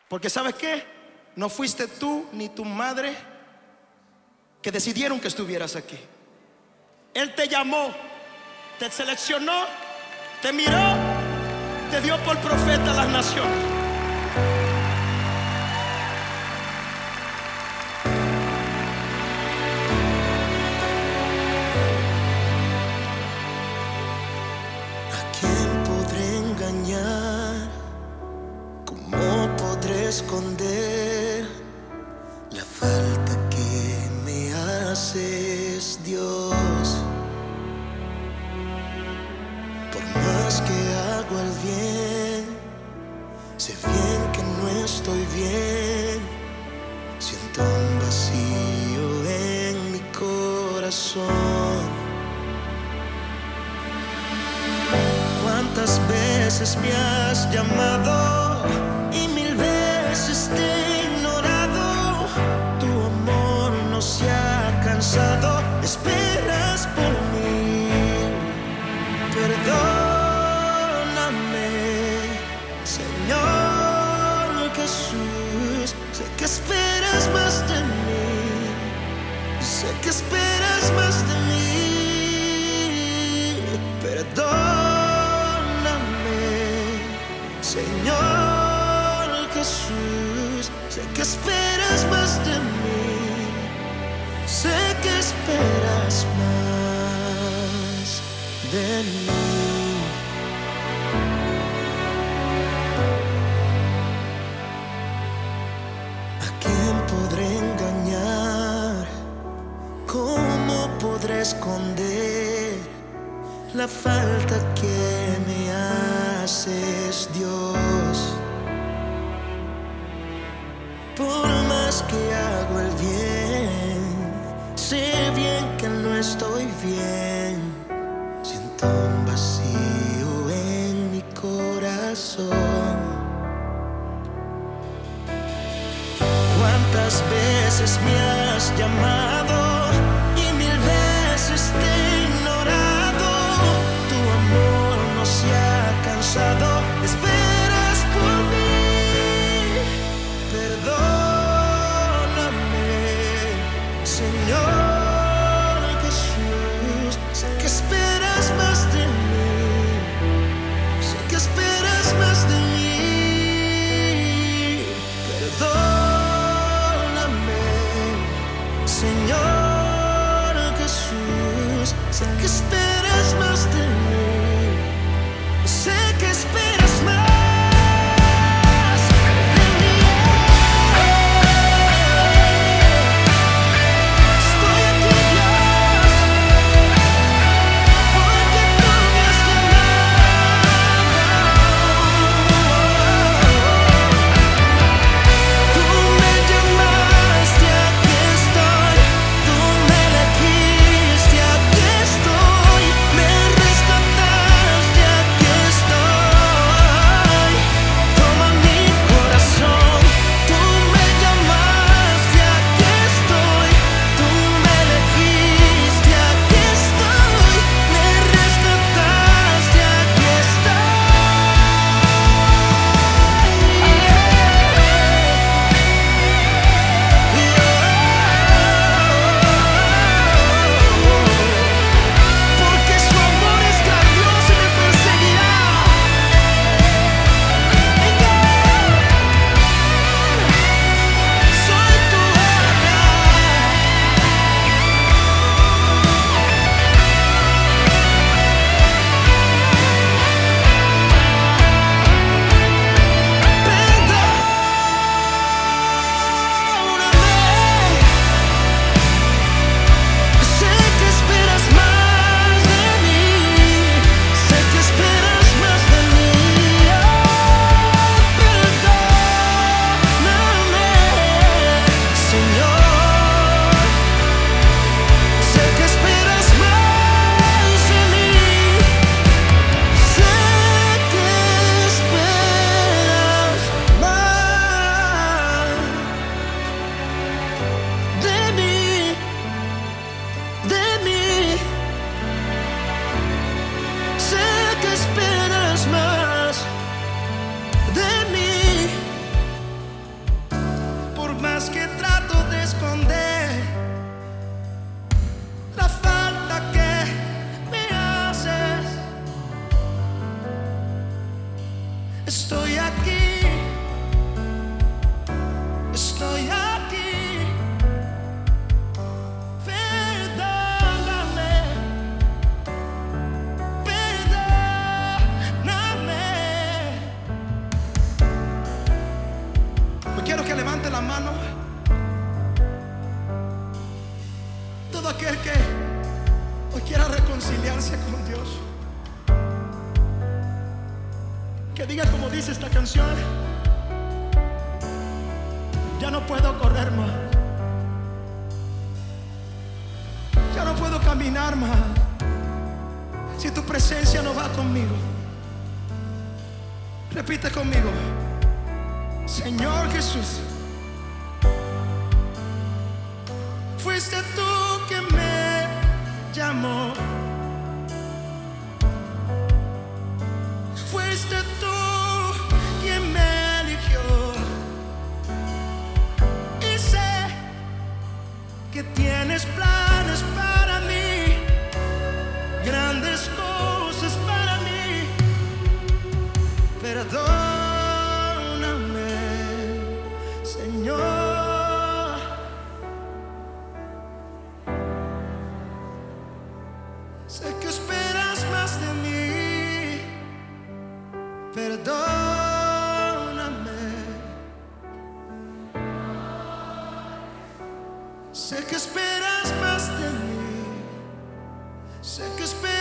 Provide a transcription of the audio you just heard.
Porque ¿sabes qué? No fuiste tú ni tu madre que decidieron que estuvieras aquí. Él te llamó, te seleccionó, te miró, te dio por profeta a las naciones. ¿A quién podré engañar? ¿Cómo podré esconder la falta que me haces, Dios? Por más que hago el bien, sé bien que no estoy bien. Siento un vacío en mi corazón. ¿Cuántas veces me has llamado y 1000 veces te he ignorado? Tu amor no se ha cansado, esperas por mí. Perdóname, Señor Jesús. Sé que esperas más de mí, sé que esperas más de mí. Perdóname, Señor Jesús. Sé que esperas más de mí, sé que esperas más de mí. ¿A quién podré engañar? ¿Cómo podré esconder la falta que me haces, Dios? Por más que hago el bien, sé bien que no estoy bien. Siento un vacío en mi corazón. ¿Cuántas veces me has llamado y 1000 veces te he ignorado? Tu amor no se ha cansado, esperas por mí. Perdóname, Señor Jesús. Sé que esperas más de mí, sé que esperas más de mí. Perdóname, Señor. quiero que levante la mano. Todo aquel que hoy quiera reconciliarse con Dios, que diga como dice esta canción: ya no puedo correr más, ya no puedo caminar más si tu presencia no va conmigo. Repite conmigo: Señor Jesús, fuiste tú quien me llamó, fuiste tú quien me eligió, y sé que tienes planes para mí, grandes cosas para mí. Perdóname, Señor. Sé que esperas más de mí. Perdóname. Sé que esperas más de mí. Sé que esperas